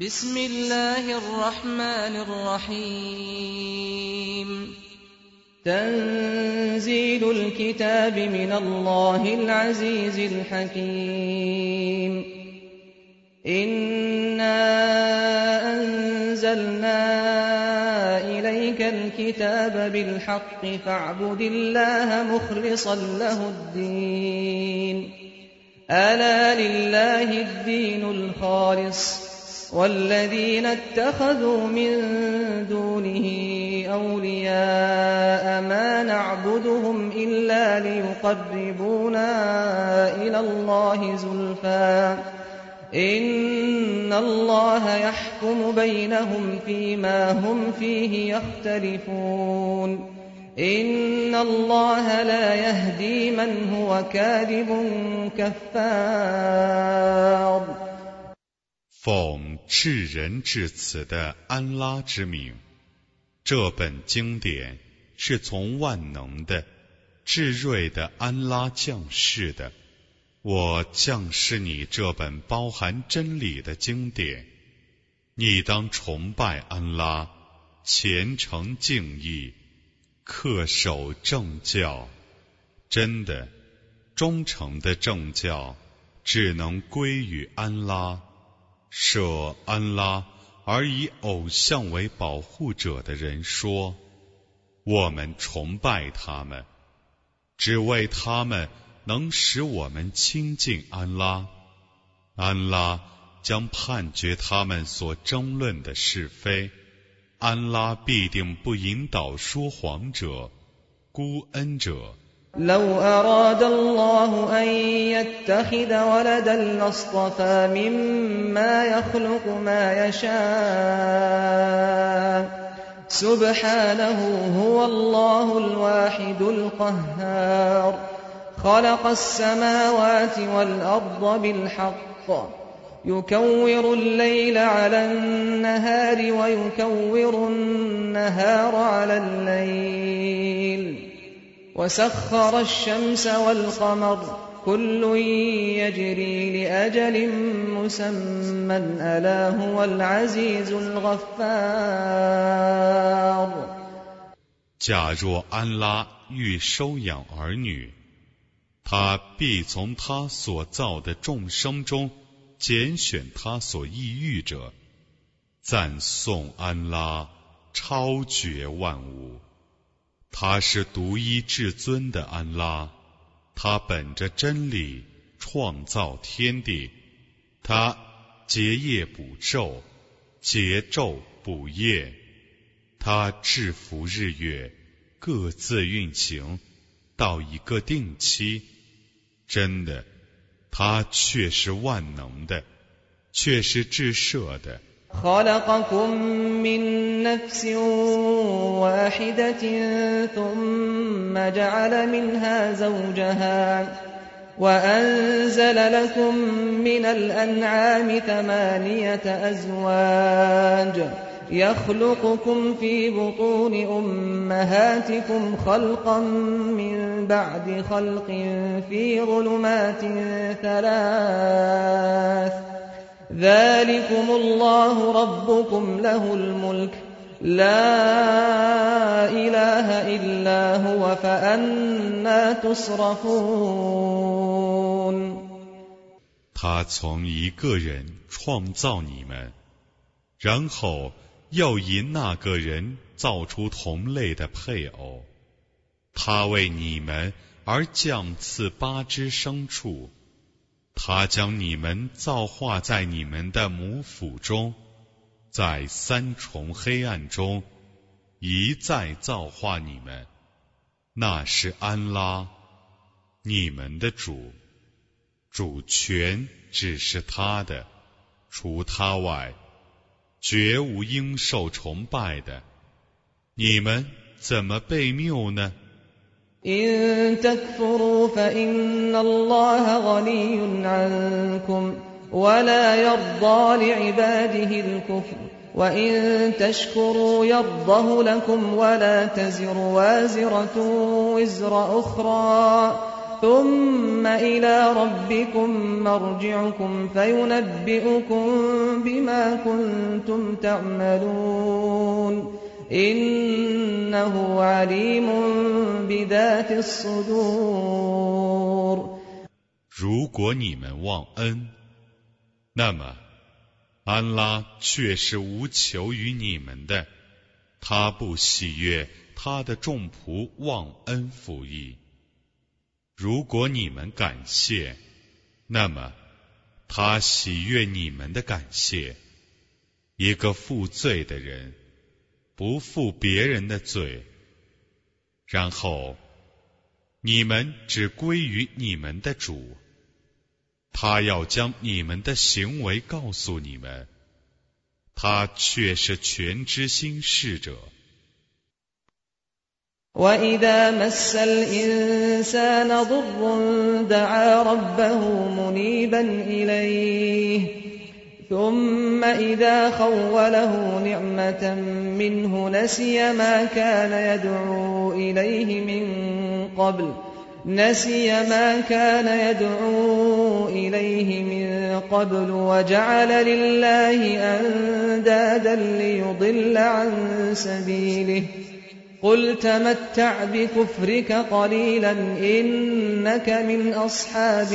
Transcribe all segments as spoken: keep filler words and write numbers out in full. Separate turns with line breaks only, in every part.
بسم الله الرحمن الرحيم
تنزيل الكتاب من الله العزيز الحكيم إنا أنزلنا إليك الكتاب بالحق فاعبد الله مخلصا له الدين ألا لله الدين الخالص والذين اتخذوا من دونه أولياء ما نعبدهم إلا ليقربونا إلى الله زلفى إن الله يحكم بينهم فيما هم فيه يختلفون إن الله لا يهدي من هو كاذب كفار。
奉至仁至慈的安拉之名，这本经典是从万能的、至睿的安拉降世的。我降示你这本包含真理的经典，你当崇拜安拉，虔诚敬意，恪守正教。真的、忠诚的正教只能归于安拉。设安拉而以偶像为保护者的人说，我们崇拜他们，只为他们能使我们亲近安拉。安拉将判决他们所争论的是非，安拉必定不引导说谎者、孤恩者。
لو أراد الله أن يتخذ ولدا لاصطفى مما يخلق ما يشاء سبحانه هو الله الواحد القهار خلق السماوات والأرض بالحق يكور الليل على النهار ويكور النهار على الليل وسخر الشمس والقمر كل يجري لأجل مسمى ألا هو العزيز الغفار。
假若安拉欲收养儿女，他必从他所造的众生中拣选他所意欲者。赞颂安拉，超绝万物。他是独一至尊的安拉，他本着真理创造天地，他结夜补昼，结昼补夜，他制服日月，各自运行到一个定期。真的，他却是万能的，却是至赦的。
خلقكم من نفس واحدة ثم جعل منها زوجها وأنزل لكم من الأنعام ثمانية أزواج يخلقكم في بطون أمهاتكم خلقا من بعد خلق في ظلمات ثلاث ذلكم الله ربكم له الملك لا إله إلا هو فأنا تصرفون。
他从一个人创造你们，然后又因那个人造出同类的配偶，他为你们而降赐八只牲畜，他将你们造化在你们的母腹中，在三重黑暗中一再造化你们。那是安拉，你们的主，主权只是他的，除他外绝无应受崇拜的。你们怎么被谬呢？
إن تكفروا فإن الله غني عنكم ولا يرضى لعباده الكفر وإن تشكروا يرضه لكم ولا تزر وازرة وزر أخرى ثم إلى ربكم مرجعكم فينبئكم بما كنتم تعملون إنه عليم بذات الصدور。
如果你们忘恩，那么安拉却是无求于你们的，他不喜悦他的众仆忘恩负义。如果你们感谢，那么他喜悦你们的感谢。一个负罪的人不负别人的罪，然后你们只归于你们的主，他要将你们的行为告诉你们，他却是全知心事者。
وَإِذَا مَسَّ الْإِنسَانَ ضُرٌّ دَعَا رَبَّهُ مُنِيبًا إِلَيْهِ ثُمَّ إِذَا خَوَّلَهُ نِعْمَةً مِّنْهُ نَسِيَ مَا كَانَ يَدْعُو إِلَيْهِ مِن قَبْلُ نَسِيَ مَا كَانَ يَدْعُو إِلَيْهِ مِن قَبْلُ وَجَعَلَ لِلَّهِ أَندَادًا لِّيُضِلَّ عَن سَبِيلِهِ قُلْ تَمَتَّعْ بِكُفْرِكَ قَلِيلًا إِنَّكَ مِنْ أَصْحَابِ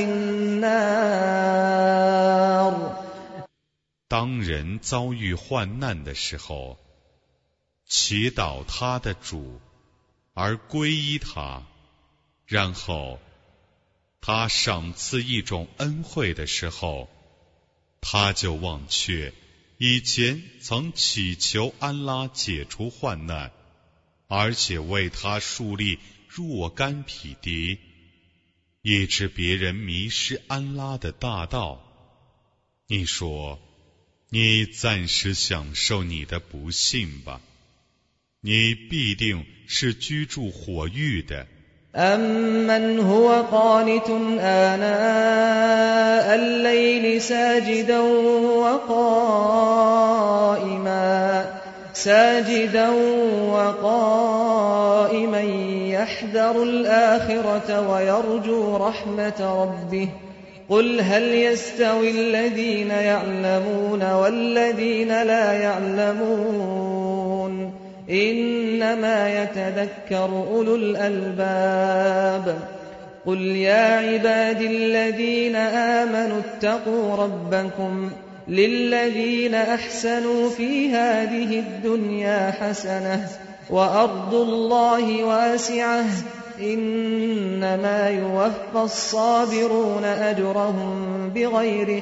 النَّارِ。
当人遭遇患难的时候，祈祷他的主而皈依他，然后他赏赐一种恩惠的时候，他就忘却以前曾祈求安拉解除患难，而且为他树立若干匹敌，以致别人迷失安拉的大道。你说，你暂时享受你的不幸吧，你必定是居住火狱的。
أَمَّنْ هُوَ قَانِتٌ آنَاءَ اللَّيْلِ سَاجِدًا وَقَائِمًا ساجدا وقائما يحذر الآخرة ويرجو رحمة ربه قل هل يستوي الذين يعلمون والذين لا يعلمون إنما يتذكر أولو الألباب قل يا عبادي الذين آمنوا اتقوا ربكم للذين أحسنوا في هذه الدنيا حسنة وأرض الله واسعة إنما يوفى الصابرون أجرهم بغير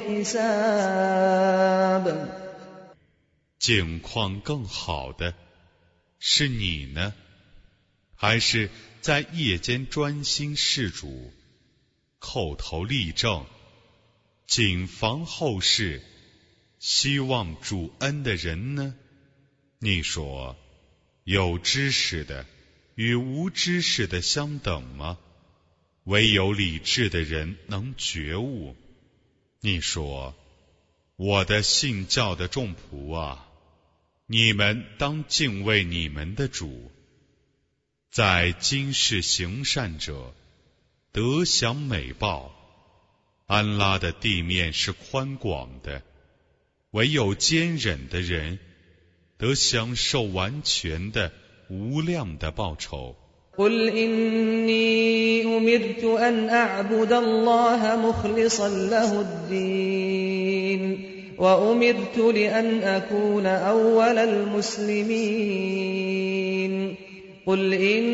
حساب。
境况更好的是你呢，还是在夜间专心事主，叩头立正，谨防后事，希望主恩的人呢？你说，有知识的与无知识的相等吗？唯有理智的人能觉悟。你说，我的信教的众仆啊，你们当敬畏你们的主。在今世行善者得享美报，安拉的地面是宽广的，唯有坚忍的人得享受完全的无量的报酬。
قل إني أمرت أن أعبد الله مخلصا له الدين وأمرت لأن أكون أول المسلمين قل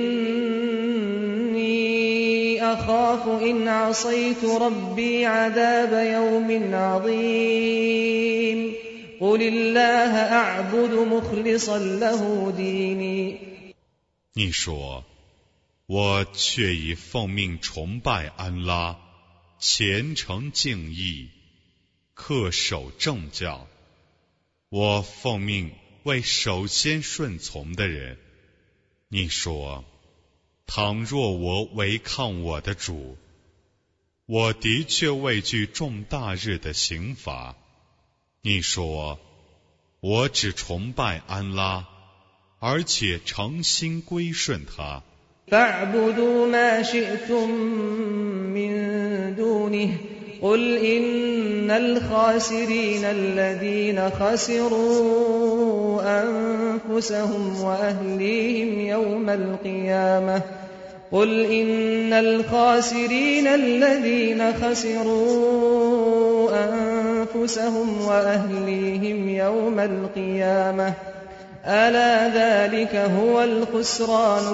إني أخاف إن عصيت ربي عذاب يوم عظيم قل الله أعبد مخلصا له ديني。
你说，我却已奉命崇拜安拉，虔诚敬意，恪守正教。我奉命为首先顺从的人。你说，倘若我违抗我的主，我的确畏惧重大日的刑罚。你说，我只崇拜安拉，而且诚心归顺他。
فاعبدوا ما شئتم من دونه قل إن الخاسرين الذين خسروا أنفسهم وأهليهم يوم القيامة قل إن الخاسرين الذين خسروا أنفسهم وأهليهم يوم القيامة ألا ذلك هو الخسران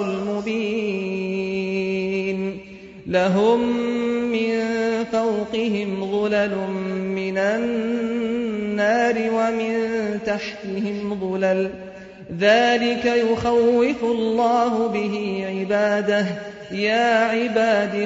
المبين لهم من فوقهم ظلل من النار ومن تحتهم ظلل ذلك يخوف الله به عباده يا عباد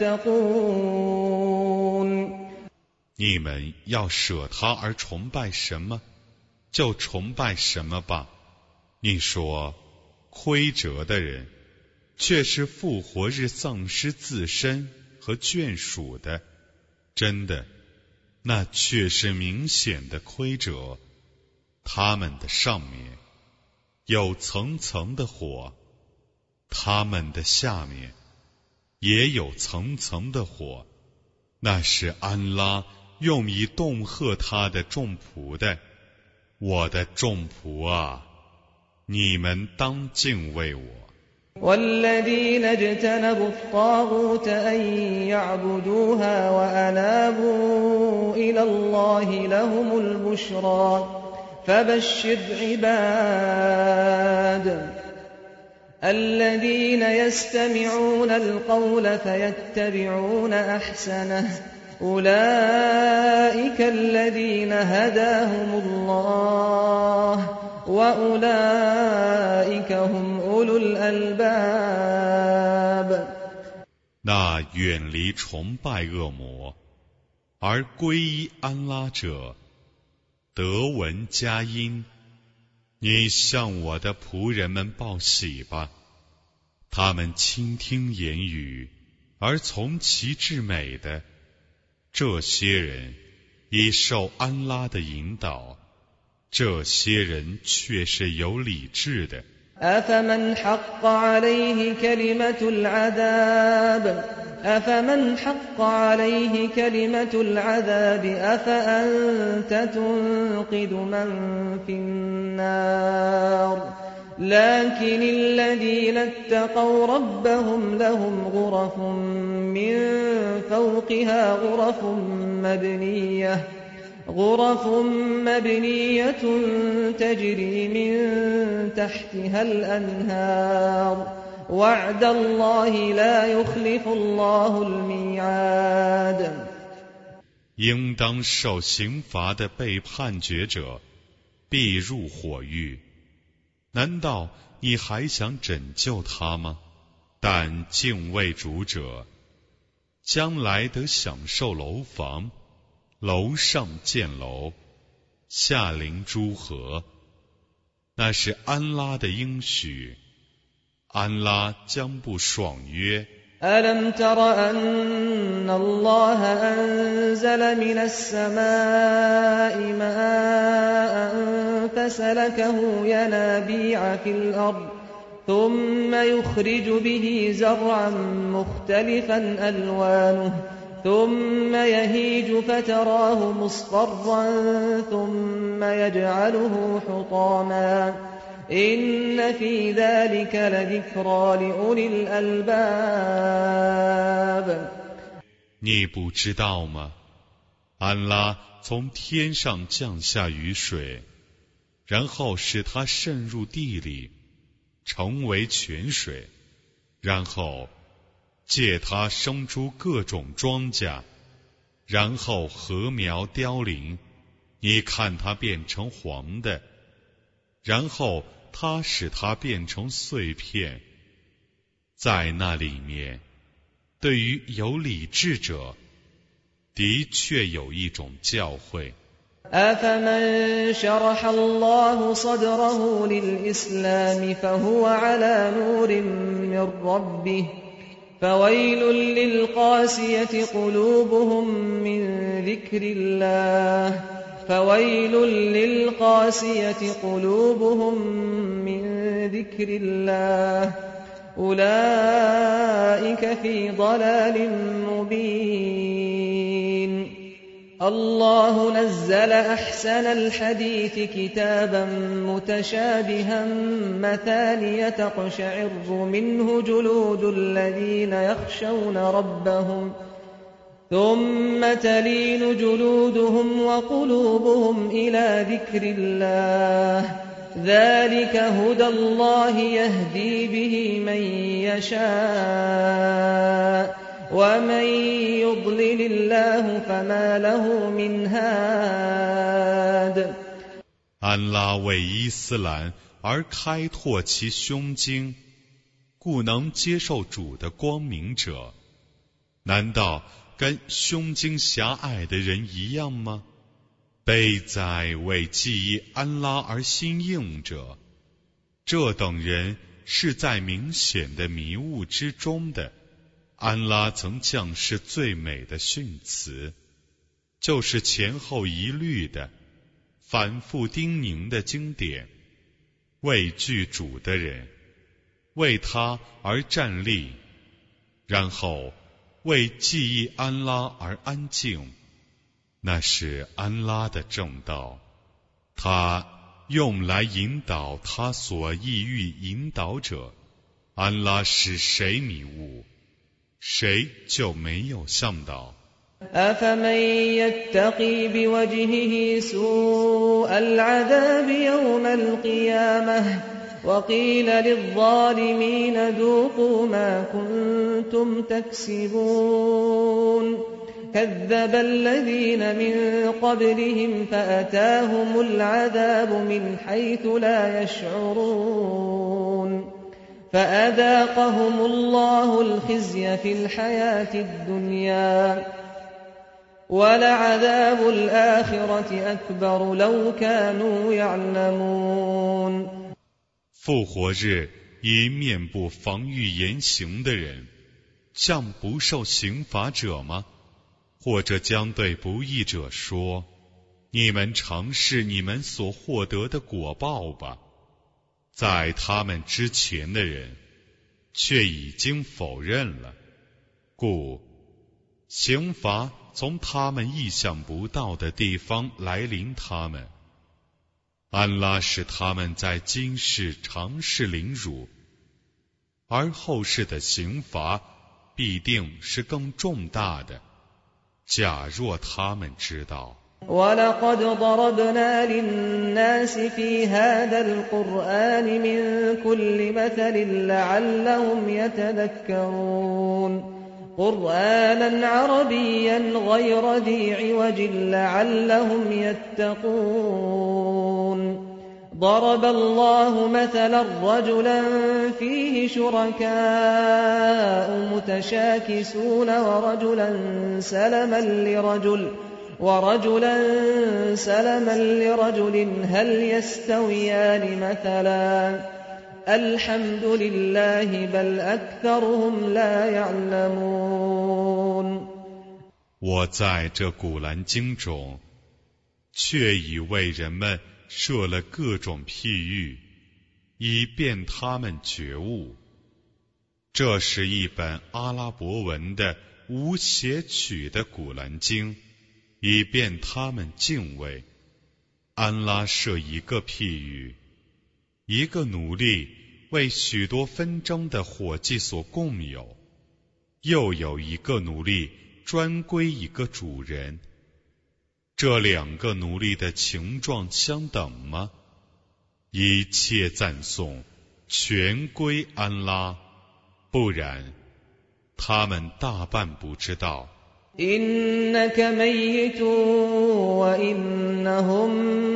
فاتقون
你们要舍他而崇拜什么，就崇拜什么吧。你说，亏折的人，却是复活日丧失自身和眷属的，真的，那却是明显的亏折。他们的上面有层层的火，他们的下面也有层层的火，那是安拉用以恫吓他的众仆的。我的众仆啊，你们当敬畏我。
والذين اجتنبوا الطاغوت أن يعبدوها وأنابوا إلى الله لهم البشرى فبشر عباد الذين يستمعون القول فيتبعون أحسنه أولئك الذين هداهم الله وأولئك هم أولو الألباب
那远离崇拜恶魔而皈依安拉者，得闻佳音。你向我的仆人们报喜吧，他们倾听言语而从其至美的，这些人已受安拉的引导，这些人却是有理智的。
أفمن حق عليه كلمة العذاب أفمن حق عليه كلمة العذاب أفأنت تنقذ من في النار لكن الذين اتقوا ربهم لهم غرف من فوقها غرف مبنية غرف مبنية تجري من تحتها الأنهار وعد الله لا يخلف الله الميعاد
应当受刑罚的被判决者必入火狱，难道你还想拯救他吗？但敬畏主者将来得享受楼房，楼上建楼，下临诸河，那是安拉的应许，安拉将不爽约。
ألم تر أن الله أنزل من السماء ماء فسلكه ينابيع في الأرض ثم يخرج به زرعا مختلفا ألوانه ثم يهيج فتراه مصفرا ثم يجعله حطاما إن في ذلك لذكرى لأولي الألباب
你不知道吗？安拉从天上降下雨水，然后使它渗入地里，成为泉水，然后借它生出各种庄稼，然后禾苗凋零，你看它变成黄的，然后他使它变成碎片，在那里面，对于有理智者，的确有一种教诲。
أفمن شرح الله صدره للإسلام فهو على نور من ربه فويل للقاسية قلوبهم من ذكر الله فويل للقاسية قلوبهم من ذكر الله أولئك في ضلال مبين الله نزل أحسن الحديث كتابا متشابها مثانية تقشعر منه جلود الذين يخشون ربهم ثم تلين جلودهم وقلوبهم إلى ذكر الله ذلك هدى الله يهدي به من يشاء ومن يضلل الله فما له من هاد
安拉为伊斯兰而开拓其胸襟，故能接受主的光明者，难道跟胸襟狭隘的人一样吗？悲哉为记忆安拉而心硬者，这等人是在明显的迷雾之中的。安拉曾降示最美的训词，就是前后一律的反复叮咛的经典，为具主的人，为他而站立，然后为记忆安拉而安静，那是安拉的正道，他用来引导他所意欲引导者。安拉使谁迷雾，谁就没有向导。
أفمن يتقي بوجهه سوء العذاب يوم القيامة وقيل للظالمين ذوقوا ما كنتم تكسبون كذب الذين من قبلهم فأتاهم العذاب من حيث لا يشعرون فأذاقهم الله الخزي في الحياة الدنيا ولعذاب الآخرة أكبر لو كانوا يعلمون
复活日以面部防御言行的人，像不受刑罚者吗？或者将对不义者说：你们尝试你们所获得的果报吧。在他们之前的人却已经否认了，故刑罚从他们意想不到的地方来临他们。安拉使他们在今世尝试凌辱，而后世的刑罚必定是更重大的，假若他们知道。
وَلَقَدْ ضَرَبْنَا لِلنَّاسِ فِي هَذَا الْقُرْآنِ مِنْ كُلِّ مَثَلٍ لَعَلَّهُمْ يَتَذَكَّرُونَ قُرْآنًا عَرَبِيًّا غَيْرَ ذِي عِوَجٍ لَعَلَّهُمْ يَتَّقُونَ ضرب الله مثلا رجلا فيه شركاء متشاكسون ورجلا سلما لرجل ورجلا سلما لرجل هل يستويان مثلا الحمد لله بل أكثرهم لا يعلمون
我在这古兰经中却已为人们设了各种譬喻，以便他们觉悟。这是一本阿拉伯文的无写曲的古兰经，以便他们敬畏。安拉设一个譬喻，一个奴隶为许多纷争的伙计所共有，又有一个奴隶专归一个主人。这两个奴隶的情状相等吗？一切赞颂全归安拉，不然他们大半不知道。
إنك ميت وإنهم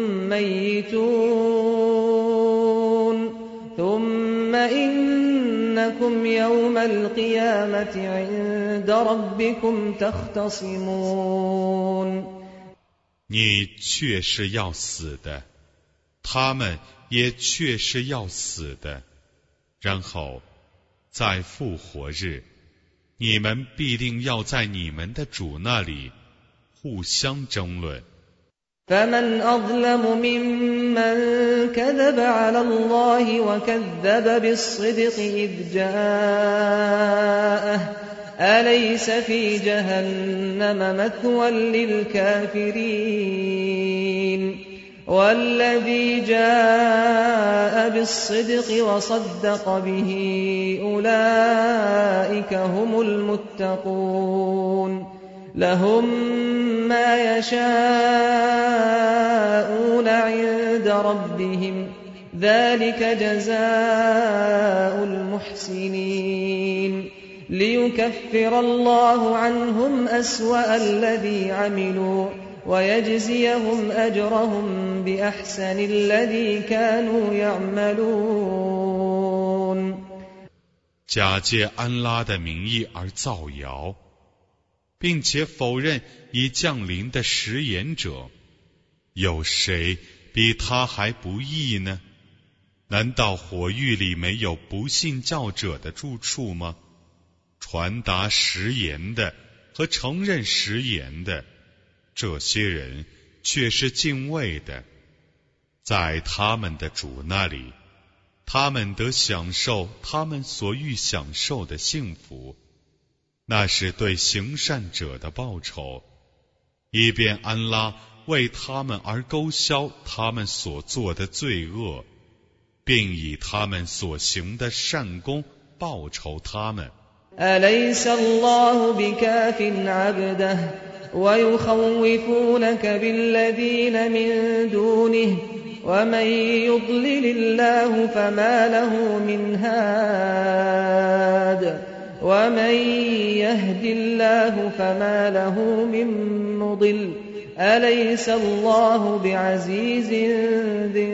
ميتون ثم إنكم يوم القيامة عند ربكم تختصمون
你确是要死的，他们也确是要死的，然后在复活日，你们必定要在你们的主那里互相争论。
فمن أظلم ممن كذب على الله وكذب بالصدق إذ جاءه أليس في جهنم مثوى للكافرين والذي جاء بالصدق وصدق به أولئك هم المتقون لهم ما يشاءون عند ربهم ذلك جزاء المحسنين ليكفر الله عنهم أسوأ الذي عملوا ويجزيهم أجرهم بأحسن الذي كانوا يعملون
假借安拉的名义而造谣，并且否认已降临的食言者，有谁比他还不义呢？难道火狱里没有不信教者的住处吗？传达食言的和承认食言的，这些人却是敬畏的，在他们的主那里，他们得享受他们所欲享受的幸福，那是对行善者的报酬，以便安拉为他们而勾销他们所做的罪恶，并以他们所行的善功报酬他们。
أليس الله بكاف عبده ويخوفونك بالذين من دونه ومن يضلل الله فما له من هاد ومن يهد الله فما له من مضل أليس الله بعزيز ذي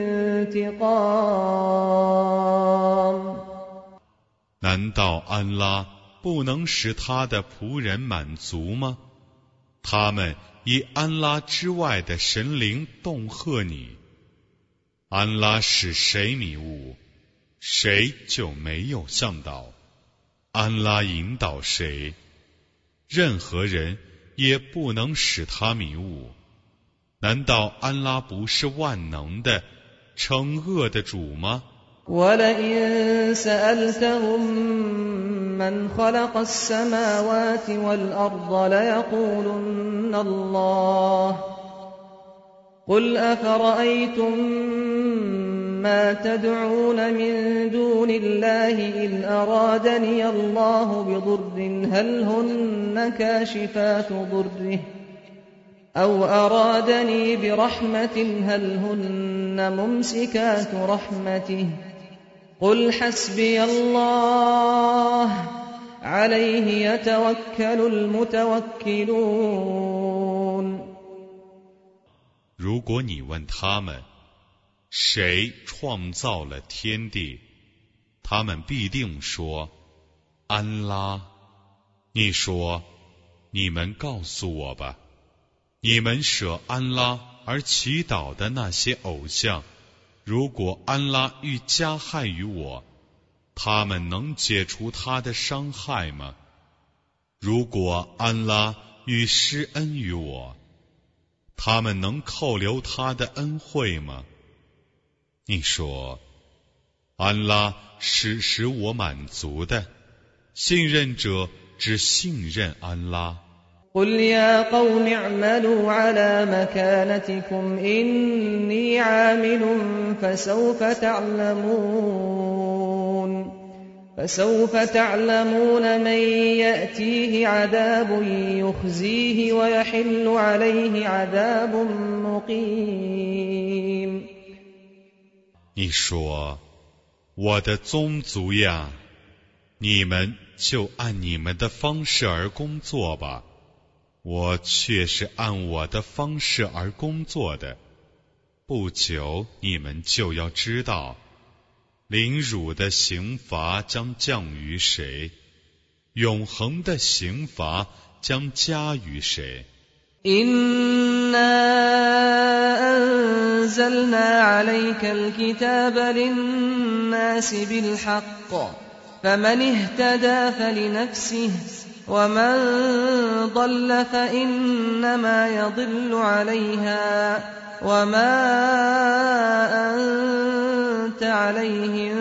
انتقام
难道安拉不能使他的仆人满足吗？他们以安拉之外的神灵恫吓你，安拉使谁迷雾，谁就没有向导；安拉引导谁，任何人也不能使他迷雾。难道安拉不是万能的、惩恶的主吗？
ولئن سألتهم من خلق السماوات والأرض ليقولن الله قل أفرأيتم ما تدعون من دون الله إن أرادني الله بضر هل هن كاشفات ضره أو أرادني برحمة هل هن ممسكات رحمته قل حسبي الله عليه يتوكل المتوكلون
如果你问他们，谁创造了天地，他们必定说，安拉。你说，你们告诉我吧，你们舍安拉而祈祷的那些偶像，如果安拉欲加害于我，他们能解除他的伤害吗？如果安拉欲施恩于我，他们能扣留他的恩惠吗？你说，安拉是使我满足的，信任者只信任安拉。
قل يا قوم اعملوا على مكانتكم إني عامل فسوف تعلمون فسوف تعلمون من يأتيه عذاب يخزيه ويحل عليه عذاب مقيم
你说，我的宗族呀，你们就按你们的方式而工作吧。我却是按我的方式而工作的，不久你们就要知道，凌辱的刑罚将降于谁，永恒的刑罚将加于谁。
إنا أنزلنا عليك الكتاب للناس بالحق فمن اهتدى فلنفسه ومن ضل فإنما يضل عليها وما أنت عليهم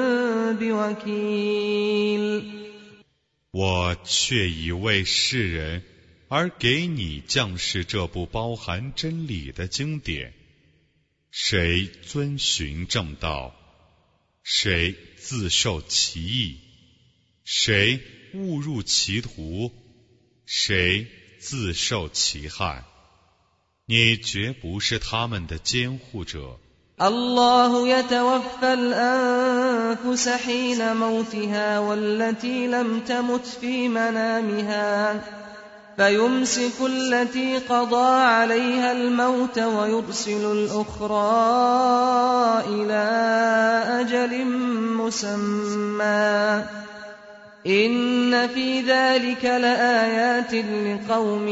بوكيل
我却已为世人而给你降示这部包含真理的经典，谁遵循正道，谁自受其益，谁误入歧途，谁自受其害，你绝不是他们的监护者。
الله يتوفى الأنفس حين موتها والتي لم تمت في منامها فيمسك التي قضى عليها الموت ويرسل الأخرى إلى أجل مسمى إن في ذلك لآيات لقوم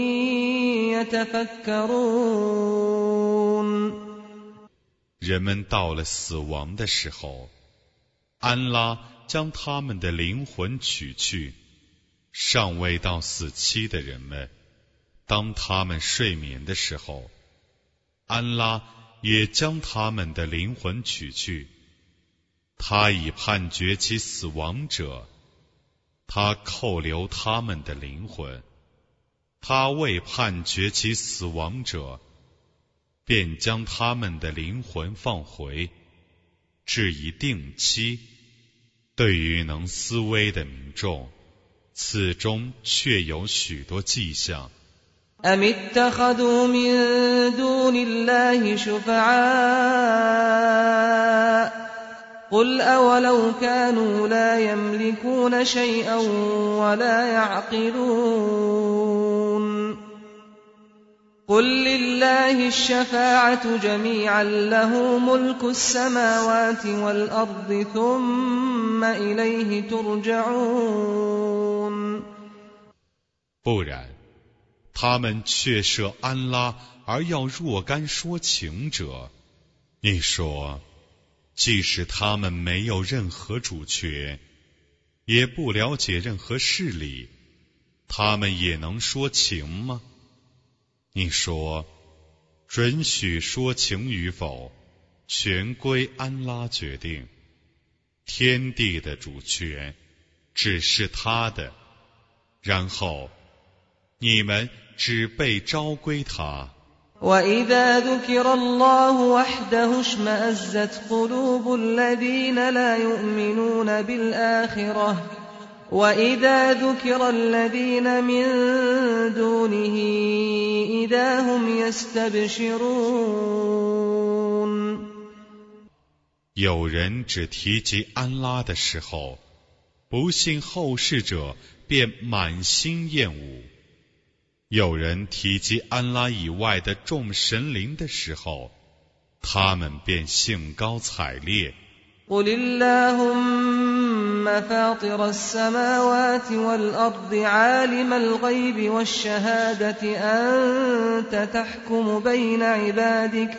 يتفكرون
人们到了死亡的时候，安拉将他们的灵魂取去。尚未到死期的人们，当他们睡眠的时候，安拉也将他们的灵魂取去。他已判决其死亡者，他扣留他们的灵魂；他未判决其死亡者，便将他们的灵魂放回，至一定期。对于能思维的民众，此中确有许多迹象。
أم اتخذوا من دون الله شفعاء قل أولو كانوا لا يملكون شيئا ولا يعقلون قل لله الشفاعة جميعا له ملك السماوات والأرض ثم إليه ترجعون
不然，他们却设安拉而要若干说情者。你说，即使他们没有任何主权，也不了解任何事理，他们也能说情吗？你说，准许说情与否，全归安拉决定。天地的主权只是他的，然后你们只被召归他。
وإذا ذكر الله وحده اشمأزت قلوب الذين لا يؤمنون بالآخرة وإذا ذكر الذين من دونه إذا هم يستبشرون
有人只提及安拉的时候，不信后世者便满心厌恶；有人提及安拉以外的众神灵的时候，他们便兴高采烈。
قل اللهم فاطر السماوات والأرض عالم الغيب والشهادة أنت تحكم بين عبادك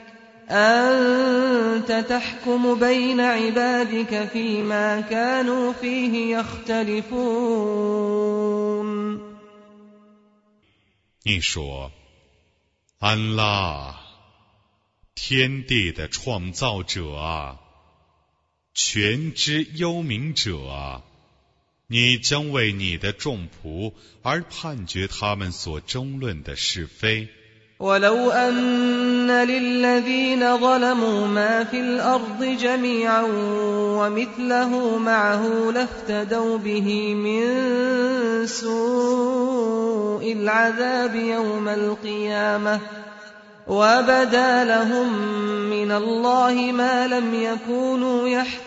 أنت تحكم بين عبادك فيما كانوا فيه يختلفون
你说，安拉，天地的创造者啊，全知幽冥者啊，你将为你的众仆而判决他们所争论的是非。
ولو أن للذين ظلموا ما في الأرض جميعا ومثله معه لافتدوا به من سوء العذاب يوم القيامة وبدا لهم من الله ما لم يكونوا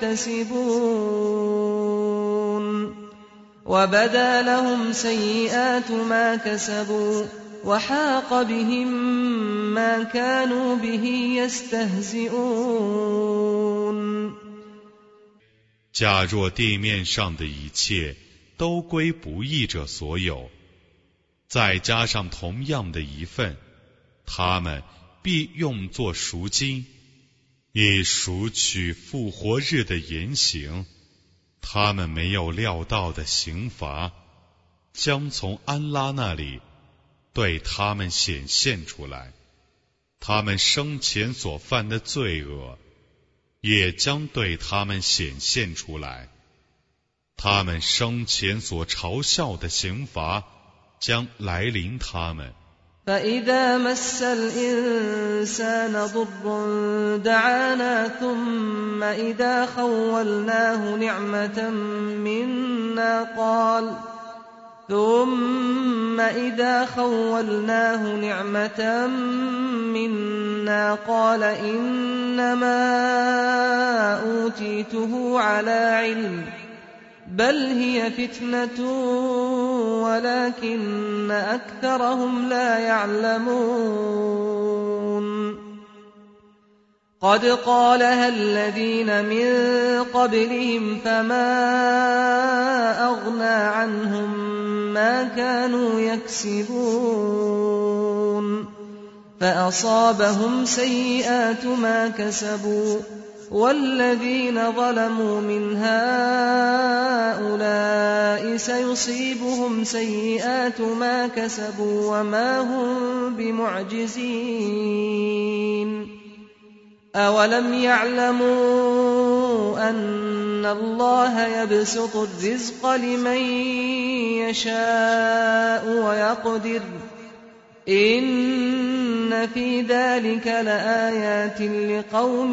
يحتسبون وبدا لهم سيئات ما كسبوا وحاق بهم ما كانوا به يستهزئون
假若地面上的一切都归不义者所有，再加上同样的一份，他们必用作赎金，以赎取复活日的言行。他们没有料到的刑罚，将从安拉那里对他们显现出来。 他们生前所犯的罪恶也将对他们显现出来，他们生前所嘲笑的刑罚将来临他们。
فإذا مس الإنسان ضر دعانا ثم إذا خولناه نعمة منا قال ثم إذا خولناه نعمة منا قال إنما أوتيته على علم بل هي فتنة ولكن أكثرهم لا يعلمون قد قالها الذين من قبلهم فما أغنى عنهم ما كانوا يكسبون فأصابهم سيئات ما كسبوا والذين ظلموا من هؤلاء سيصيبهم سيئات ما كسبوا وما هم بمعجزين أولم يعلموا أن الله يبسط الرزق لمن يشاء ويقدر إن في ذلك لآيات لقوم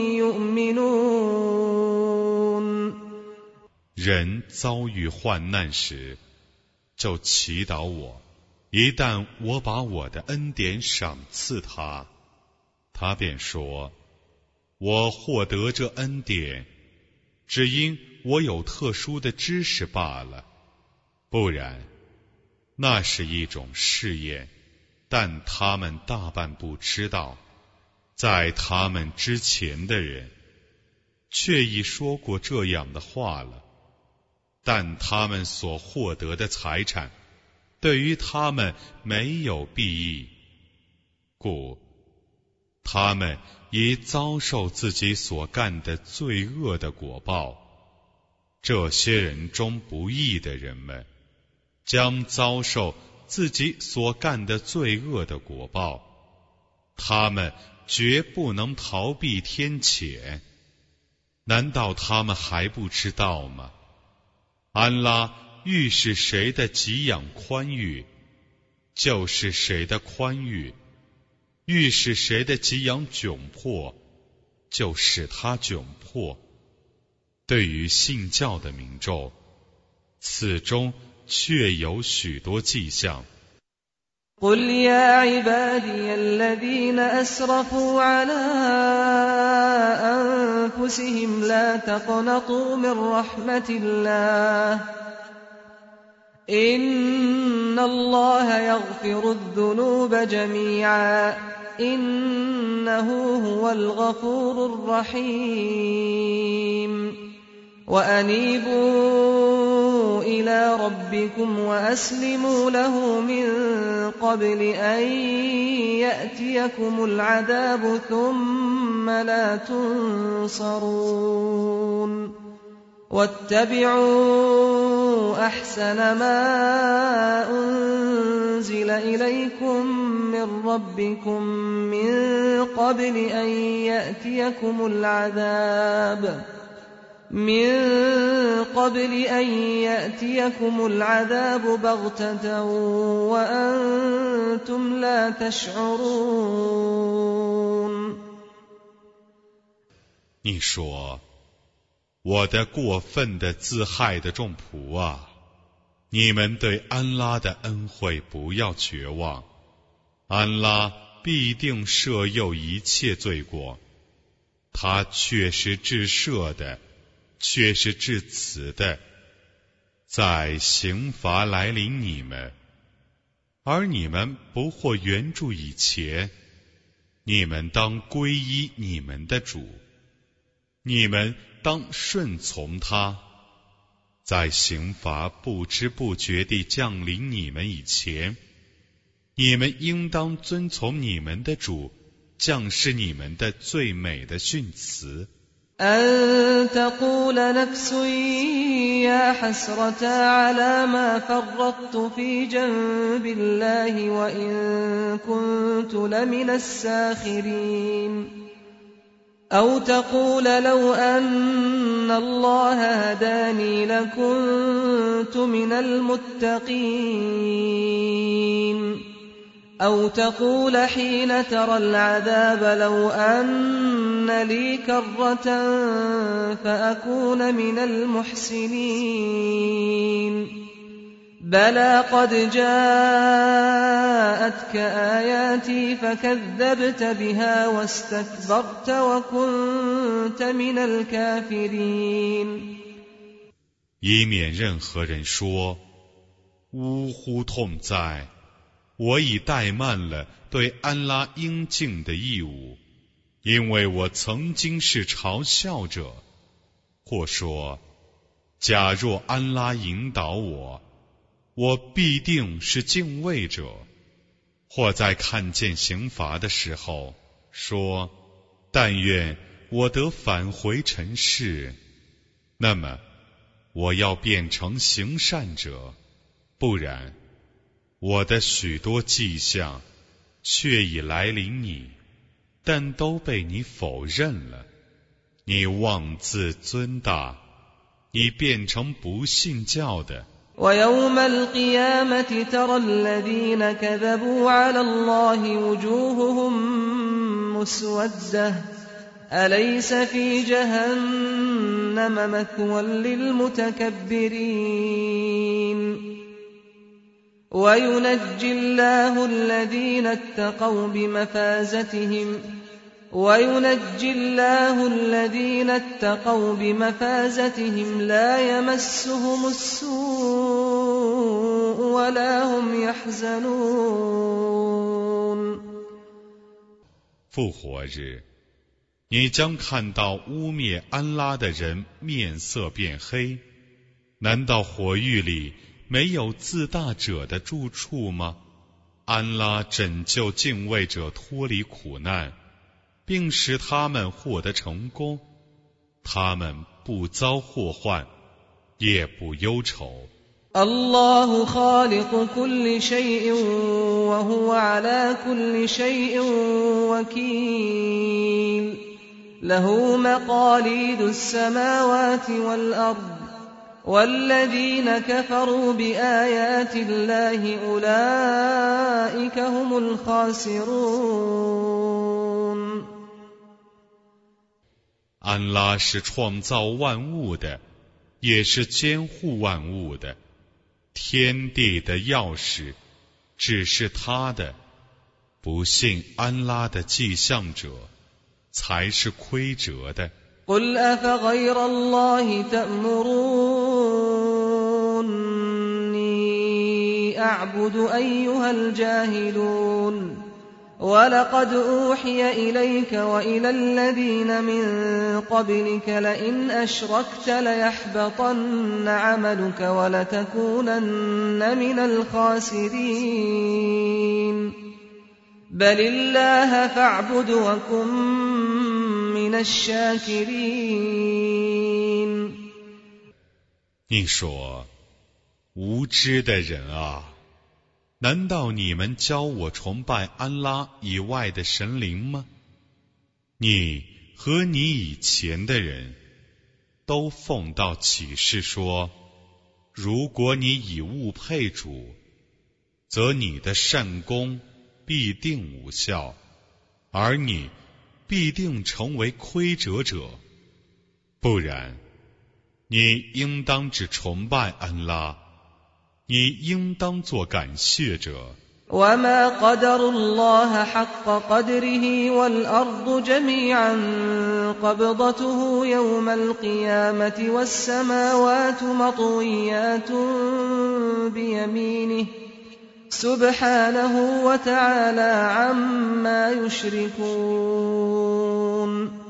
يؤمنون
人遭遇患难时，就祈祷我，一旦我把我的恩典赏赐他，他便说：我获得这恩典，只因我有特殊的知识罢了，不然，那是一种试验。但他们大半不知道，在他们之前的人却已说过这样的话了，但他们所获得的财产对于他们没有裨益，故他们已遭受自己所干的罪恶的果报。这些人中不义的人们将遭受自己所干的罪恶的果报，他们绝不能逃避天谴。难道他们还不知道吗？安拉欲使谁的给养宽裕，就是谁的宽裕；欲使谁的给养窘迫，就使他窘迫。对于信教的民众，此中确有许多迹象。
قل يا عبادي الذين أسرفوا على أنفسهم لا تقنطوا من رحمة الله إن الله يغفر الذنوب جميعا إنه هو الغفور الرحيم وأنيبوا إلى ربكم وأسلموا له من قبل أن يأتيكم العذاب ثم لا تنصرون واتبعوا أحسن ما أنزل إليكم من ربكم من قبل أن يأتيكم العذاب من قبل أن يأتيكم العذاب بغتة وأنتم لا تشعرون
你说，我的过分的自害的众仆啊，你们对安拉的恩惠不要绝望，安拉必定赦宥一切罪过，他确是至赦的，却是至此的。在刑罚来临你们，而你们不获援助以前，你们当皈依你们的主，你们当顺从他。在刑罚不知不觉地降临你们以前，你们应当遵从你们的主降示你们的最美的训词。
أن تقول نفس يا حسرة على ما فرطت في جنب الله وإن كنت لمن الساخرين أو تقول لو أن الله هداني لكنت من المتقين أو تقول حين ترى العذاب لو أن لي كرة فأكون من المحسنين بلى قد جاءتك آياتي فكذبت بها واستكبرت وكنت من الكافرين
以免任何人说呜呼痛哉，我已怠慢了对安拉应尽的义务，因为我曾经是嘲笑者。或说，假若安拉引导我，我必定是敬畏者。或在看见刑罚的时候说，但愿我得返回尘世，那么我要变成行善者，不然我的许多迹象却已来临你，但都被你否认了。你妄自尊大，你变成不信教的。
ويوم القيامة ترى الذين كذبوا على الله وجوههم مسودة أليس في جهنم مثوى للمتكبرين وينجي الله الذين اتقوا بمفازتهم وينجي الله الذين اتقوا بمفازتهم لا يمسهم السوء ولا هم يحزنون
复活日，你将看到污蔑安拉的人面色变黑。难道火狱里没有自大者的住处吗？安拉拯救敬畏者脱离苦难，并使他们获得成功，他们不遭祸患，也不忧愁。
الله خالق كل شيء وهو على كل شيء وكيل له مقاليد السماوات والأرض والذين كفروا بآيات الله أولئك هم الخاسرون
安拉是创造万物的，也是监护万物的。天地的钥匙只是他的，不信安拉的迹象者才是亏折的。
قل أفغير الله تأمروني أعبد أيها الجاهلون ولقد أوحي إليك وإلى الذين من قبلك لئن أشركت ليحبطن عملك ولتكونن من الخاسرين بل الله فاعبد وكن من الشاكرين
你说，无知的人啊，难道你们教我崇拜安拉以外的神灵吗？你和你以前的人都奉到启示说，如果你以物配主，则你的善功必定无效，而你必定成为亏折者。不然，你应当只崇拜安拉，你应当做感谢者。
وما قدر الله حق قدره والأرض جميعا قبضته يوم القيامة والسماوات مطويات بيمينه سبحانه وتعالى عما يشركون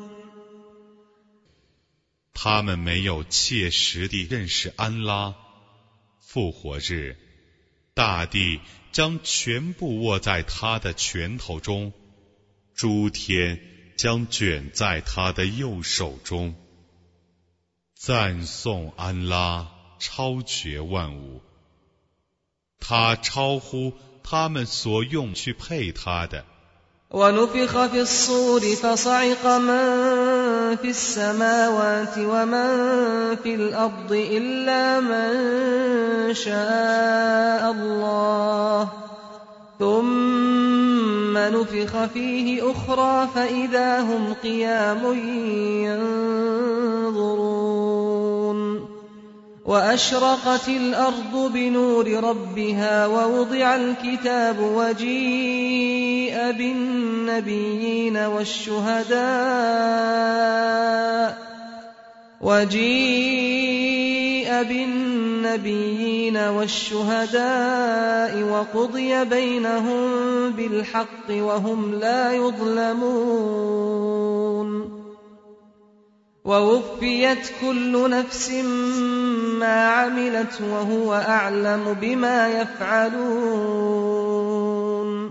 他们没有切实地认识安拉。复活日，大地将全部握在他的拳头中，诸天将卷在他的右手中。赞颂安拉超绝万物，他超乎他们所用去配他的。
ونفخ في الصور فصعق من في السماوات ومن في الأرض إلا من شاء الله ثم نفخ فيه أخرى فإذا هم قيام ينظرون وأشرقت الأرض بنور ربها ووضع الكتاب وجيء بالنبيين والشهداء وجيء بالنبيين والشهداء وقضي بينهم بالحق وهم لا يظلمون ووفيت كل نفس ما عملت وهو أعلم بما يفعلون。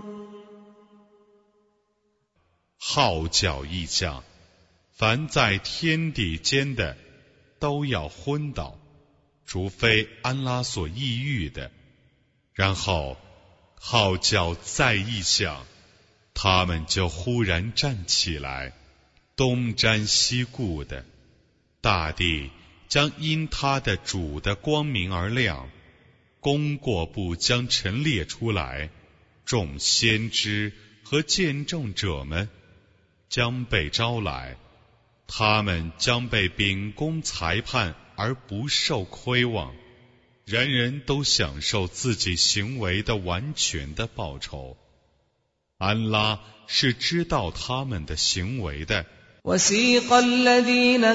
号角一响，凡在天地间的都要昏倒，除非安拉所抑郁的。然后号角再一响，他们就忽然站起来，东瞻西顾的。大地将因他的主的光明而亮，功过簿将陈列出来，众先知和见证者们将被招来，他们将被秉公裁判而不受亏望，人人都享受自己行为的完全的报酬。安拉是知道他们的行为的。
وسيق الذين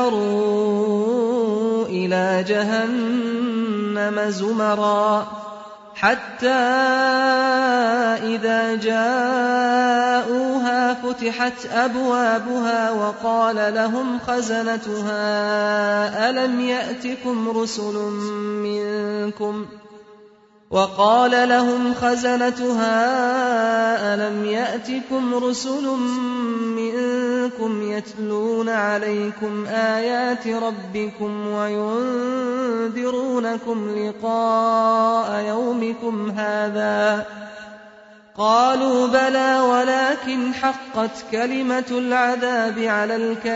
كفروا إلى جهنم زمرا حتى إذا جاءوها فتحت أبوابها وقال لهم خزنتها ألم يأتكم رسل منكم وقال لهم خزنتها ألم يأتكم رسل منكم يتلون عليكم آيات ربكم وينذرونكم لقاء يومكم هذا قالوا بلى ولكن حقت كلمة العذاب على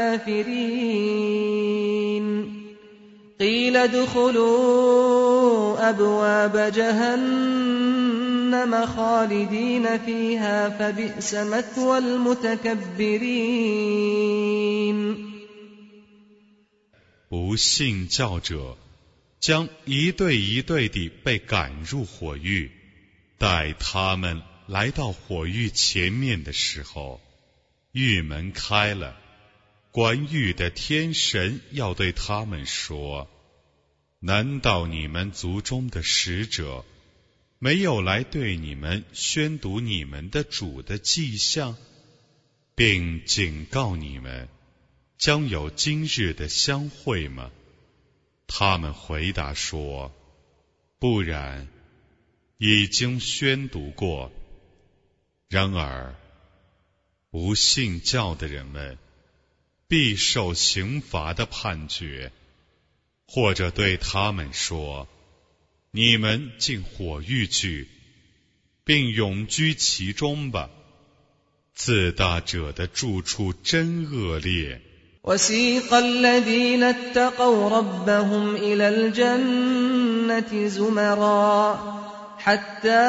الكافرين قيل ادخلوا أبواب جهنم خالدين فيها فبئس مثوى المتكبرين。
不信教者将一对一对地被赶入火狱，待他们来到火狱前面的时候，狱门开了，管狱的天神要对他们说：难道你们族中的使者没有来对你们宣读你们的主的迹象，并警告你们将有今日的相会吗？他们回答说：不然，已经宣读过。然而不信教的人们必受刑罚的判决。或者对他们说：你们进火狱去，并永居其中吧，自大者的住处真恶劣。
وسيق الذين اتقوا ربهم إلى الجنة زمرا حتى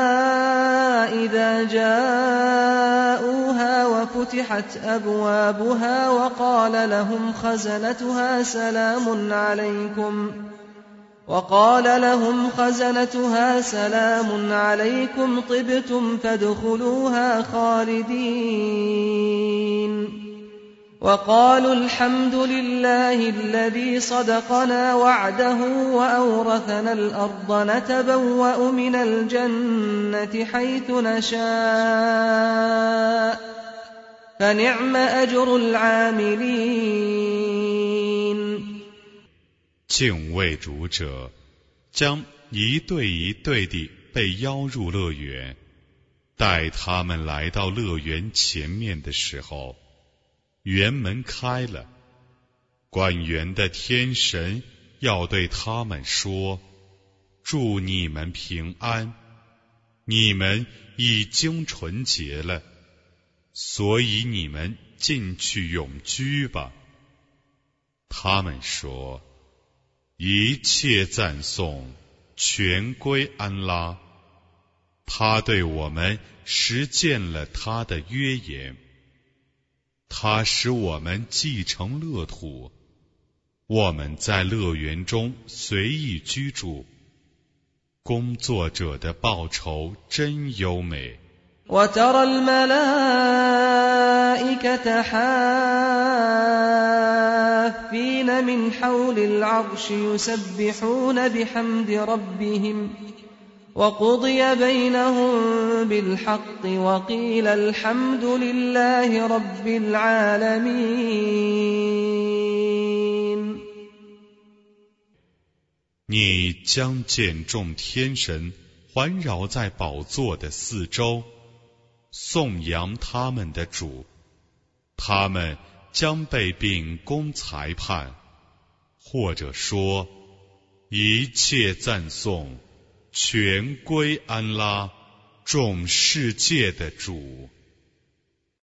إذا جاءوها وفتحت أبوابها وقال لهم خزنتها سلام عليكم وقال لهم خزنتها سلام عليكم طبتم فادخلوها خالدين وقالوا الحمد لله الذي صدقنا وعده وأورثنا الأرض نتبوأ من الجنة حيث نشاء فنعم أجر العاملين。
敬畏主者将一对一对地被邀入乐园，待他们来到乐园前面的时候， 园门开了，管园的天神要对他们说：祝你们平安，你们已经纯洁了，所以你们进去永居吧。他们说：一切赞颂全归安拉，他对我们实践了他的约言，他使我们继承乐土，我们在乐园中随意居住，工作者的报酬真优美。
وترى الملائكة حافين من حول العرش يسبحون بحمد ربهم وقضي بينهم بالحق وقيل الحمد لله رب العالمين。
你将见众天神环绕在宝座的四周，颂扬他们的主，他们将被秉公裁判，或者说一切赞颂全归安拉，众世界的主。